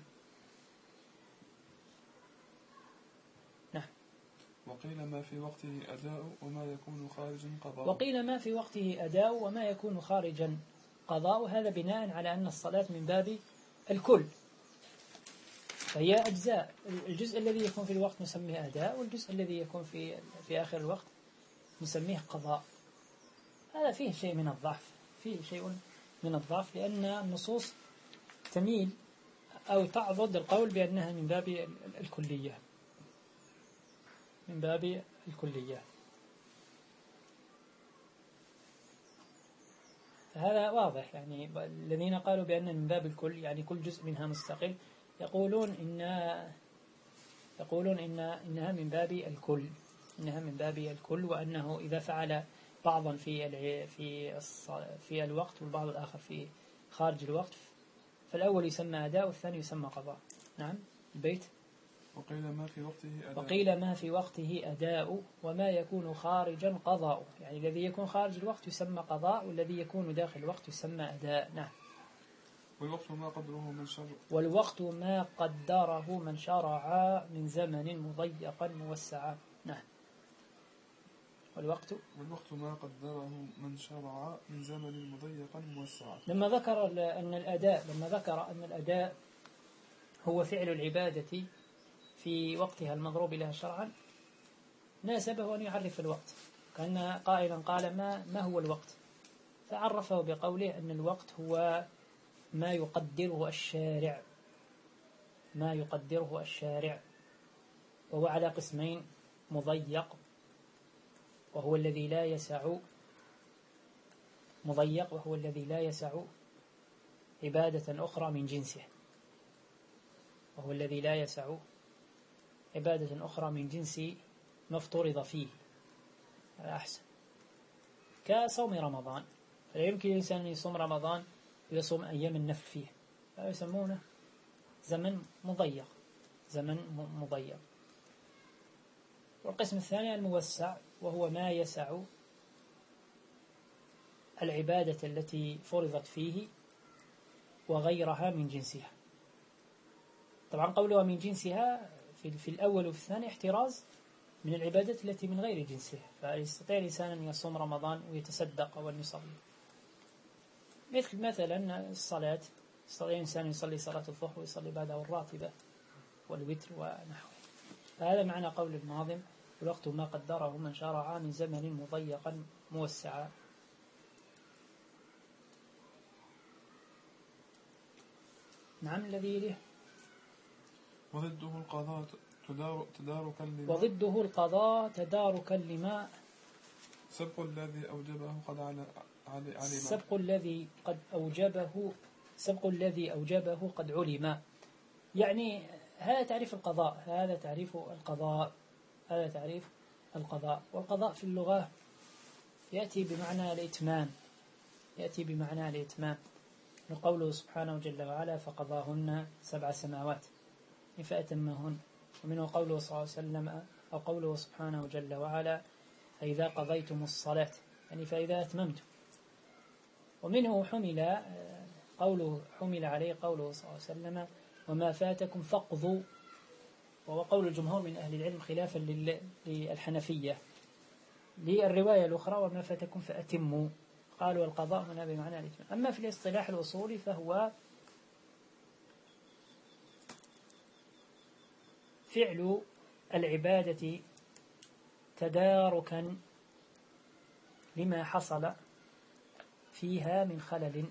نعم. وقيل ما في وقته أداء وما يكون خارجا قضاء. وقيل ما في وقته أداء وما يكون خارجا قضاء، هذا بناء على أن الصلاة من باب الكل، فهي أجزاء. الجزء الذي يكون في الوقت نسميه أداء، والجزء الذي يكون في في آخر الوقت نسميه قضاء. هذا فيه شيء من الضعف، فيه شيء من الضعف، لأن النصوص تميل أو تعضد القول بأنها من باب الكلية، من باب الكلية. هذا واضح، يعني الذين قالوا بأن من باب الكل يعني كل جزء منها مستقل يقولون إن يقولون إن إنها من باب الكل، إنها من باب الكل، وأنه إذا فعل بعضا في في في الوقت والبعض الآخر في خارج الوقت فالأول يسمى أداء والثاني يسمى قضاء. نعم. البيت. وقيل ما في وقته أداء وقيل ما في وقته أداء وما يكون خارجا قضاء، يعني الذي يكون خارج الوقت يسمى قضاء، والذي يكون داخل الوقت يسمى أداء. نعم. والوقت ما قدره من شرع والوقت ما قدره من شرع من زمن مضيقا موسعا. نعم. والوقت والوقت ما قدره من شرع من زمن مضيقا موسعا. لما ذكر أن الأداء لما ذكر أن الأداء هو فعل العبادة في وقتها المضروب لها شرعا، ناسبه أن يعرف الوقت، كأن قائلا قال ما ما هو الوقت، فعرفه بقوله أن الوقت هو ما يقدره الشارع، ما يقدره الشارع، وهو على قسمين: مضيق وهو الذي لا يسع مضيق وهو الذي لا يسع عبادة أخرى من جنسه، وهو الذي لا يسع عبادة أخرى من جنس ما افترض فيه. هذا أحسن. كصوم رمضان، فلا يمكن الإنسان أن يصوم رمضان ويصوم أيام النفل فيه، هذا يسمونه زمن مضيق، زمن مضيق. والقسم الثاني الموسع، وهو ما يسع العبادة التي فرضت فيه وغيرها من جنسها. طبعا قولها من جنسها في, في الأول وفي الثاني احتراز من العبادات التي من غير جنسها، فيستطيع الإنسان أن يصوم رمضان ويتصدق أو أن يصلي، مثل مثلا الصلاة، يستطيع الإنسان يصلي صلاة الظهر ويصلي بعدها الراتبة والوتر ونحوه. فهذا معنى قول الناظم: الوقت ما قدره من شرع من زمن مضيقا موسعا. نعم. الذي يليه: وضده القضاء تداركا لما وضده القضاء تداركا لما سبق الذي أوجبه قد على علم سبق الذي قد أوجبه سبق الذي أوجبه قد علم. يعني هذا تعريف القضاء، هذا تعريف القضاء هذا تعريف القضاء. والقضاء في اللغة يأتي بمعنى الإتمام، يأتي بمعنى الإتمام. قوله سبحانه جل وعلا: فقضاهن سبع سماوات فأتمهن. ومنه قوله صلى الله عليه وسلم أو قوله سبحانه جل وعلا: فإذا قضيتم الصلاة، يعني فإذا أتممتم. ومنه حمل قوله حمل عليه قوله صلى الله عليه وسلم: وما فاتكم فاقضوا، وهو قول الجمهور من أهل العلم خلافا للحنفية للرواية الأخرى: وما فاتكم فأتموا. قالوا القضاء هنا بمعنى الإتمام. أما في الاصطلاح الأصولي فهو فعل العبادة تداركا لما حصل فيها من خلل،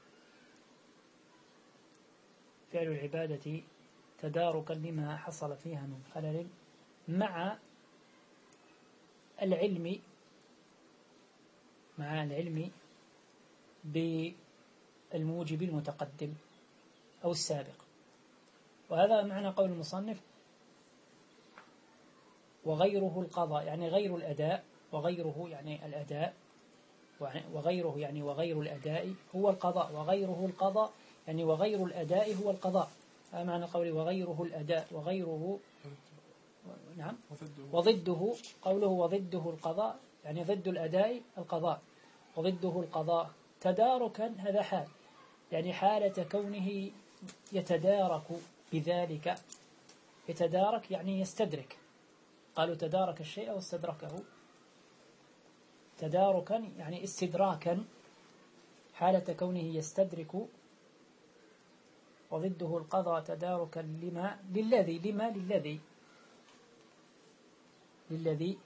فعل العبادة تداركا لما حصل فيها من خلل مع العلم مع العلم بالموجب المتقدم أو السابق. وهذا معنى قول المصنف وغيره القضاء، يعني غير الأداء، وغيره يعني الأداء، وغيره يعني وغير الأداء هو القضاء، وغيره القضاء يعني وغير الأداء هو القضاء. هذا معنى قوله وغيره الأداء وغيره، نعم، وضده، قوله وضده القضاء يعني ضد الأداء القضاء، وضده القضاء تداركا، هذا حال، يعني حالة كونه يتدارك بذلك، يتدارك يعني يستدرك، قالوا تدارك الشيء واستدركه، تداركا يعني استدراكا، حالة كونه يستدرك، وضده القضاء تداركا لما للذي لما للذي للذي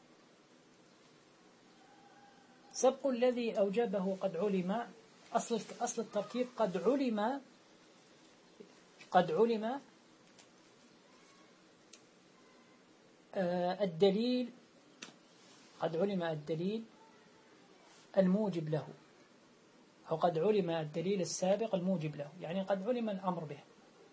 سبق الذي أوجبه قد علم، أصل أصل التركيب قد علم، قد علم آه الدليل، قد علم الدليل الموجب له، أو قد علم الدليل السابق الموجب له، يعني قد علم الأمر به.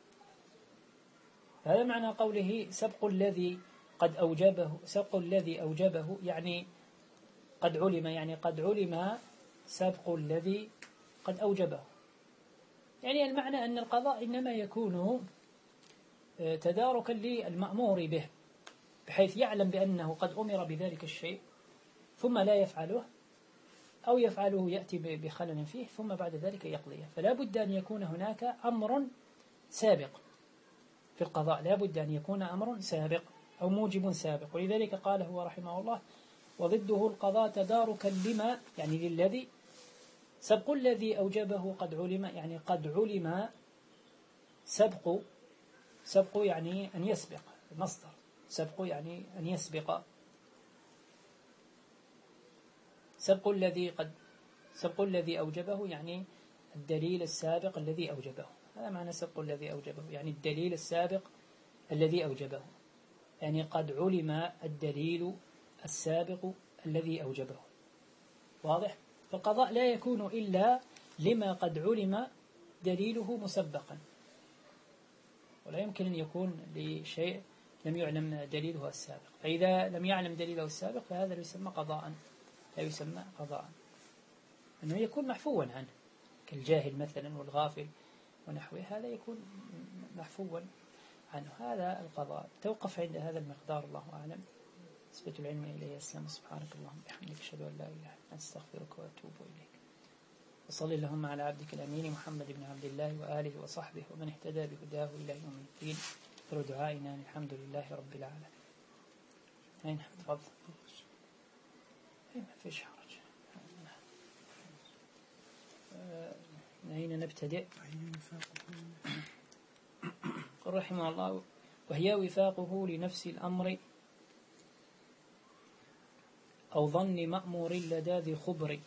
هذا معنى قوله سبق الذي قد أوجبه، سبق الذي أوجبه يعني قد علم، يعني قد علم سبق الذي قد أوجبه، يعني المعنى أن القضاء إنما يكون تداركا للمأمور به، بحيث يعلم بأنه قد أمر بذلك الشيء ثم لا يفعله، أو يفعله يأتي بخلل فيه ثم بعد ذلك يقضيه. فلا بد أن يكون هناك أمر سابق في القضاء، لا بد أن يكون أمر سابق أو موجب سابق، ولذلك قال هو رحمه الله وضده القضاء تداركا لما يعني للذي سبق الذي أوجبه قد علم، يعني قد علم سبق، سبق يعني أن يسبق، المصدر سبق يعني أن يسبق، سبق الذي قد سبق الذي أوجبه يعني الدليل السابق الذي أوجبه، هذا معنى سبق الذي أوجبه، يعني الدليل السابق الذي أوجبه، يعني قد علم الدليل السابق الذي أوجبه. واضح؟ فالقضاء لا يكون إلا لما قد علم دليله مسبقا، ولا يمكن أن يكون لشيء لم يعلم دليله السابق، فإذا لم يعلم دليله السابق فهذا لا يسمى قضاء، لا يسمى قضاء، أنه يكون محفوا عنه كالجاهل مثلا والغافل ونحوه، هذا يكون محفوا عنه، هذا القضاء. توقف عند هذا المقدار، الله أعلم. نسبة العلم إليه السلام، سبحانك اللهم وبحمدك أشهد أن لا إله إلا أنت أستغفرك وأتوب إليك. وصلي اللهم على عبدك الأمين محمد بن عبد الله وآله وصحبه ومن اهتدى بهداه إلى يوم الدين. آخر دعائنا الحمد لله رب العالمين. أين تفضل؟ ما فيش حرج. أين نبتدئ؟ قل رحمه الله وهي وفاقه لنفس الأمر أو ظن مأمور لدى ذي خبر،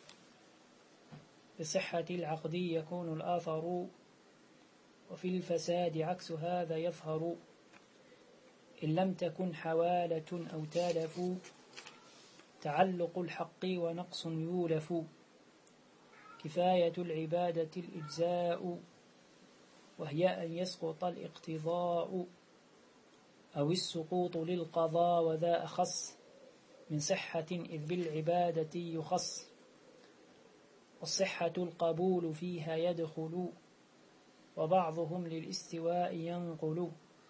بصحة العقد يكون الآثر، وفي الفساد عكس هذا يظهر، إن لم تكن حوالة أو تالف، تعلق الحق ونقص يولف، كفاية العبادة الإجزاء، وهي أن يسقط الاقتضاء أو السقوط للقضاء، وذا أخص من صحة إذ بالعبادة يخص، والصحة القبول فيها يدخل، وبعضهم للاستواء ينقل،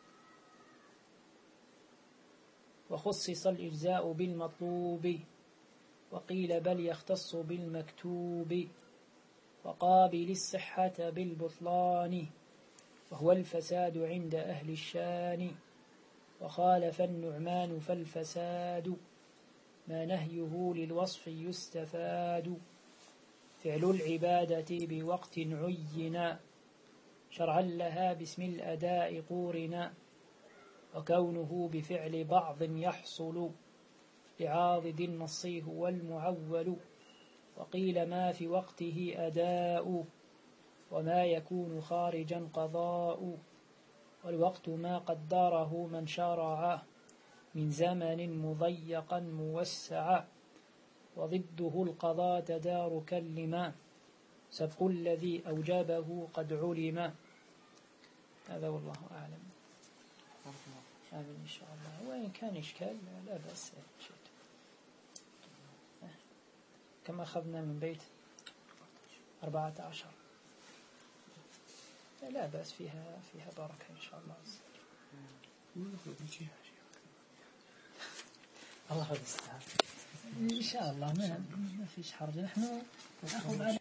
وخصص الإجزاء بالمطلوب، وقيل بل يختص بالمكتوب، وقابل الصحة بالبطلان، وهو الفساد عند أهل الشان، وخالف النعمان فالفساد ما نهيه للوصف يستفاد، فعل العبادة بوقت عينا شرعا لها باسم الأداء قورنا، وكونه بفعل بعض يحصل لعاضد النصي هو المعول، وقيل ما في وقته أداء وما يكون خارجا قضاء، والوقت ما قدره من شرع من زمن مضيقا موسعا، وضده القضاء تداركا لما سبق الذي أوجبه قد علم. هذا والله أعلم. آمين إن شاء الله. وإن كان إشكال لا بأس. كم أخذنا من بيت أربعة عشر، لا بأس، فيها فيها بركة إن شاء الله. الله يستعان إن شاء الله، ما ما فيش حرج، نحن نأخذ على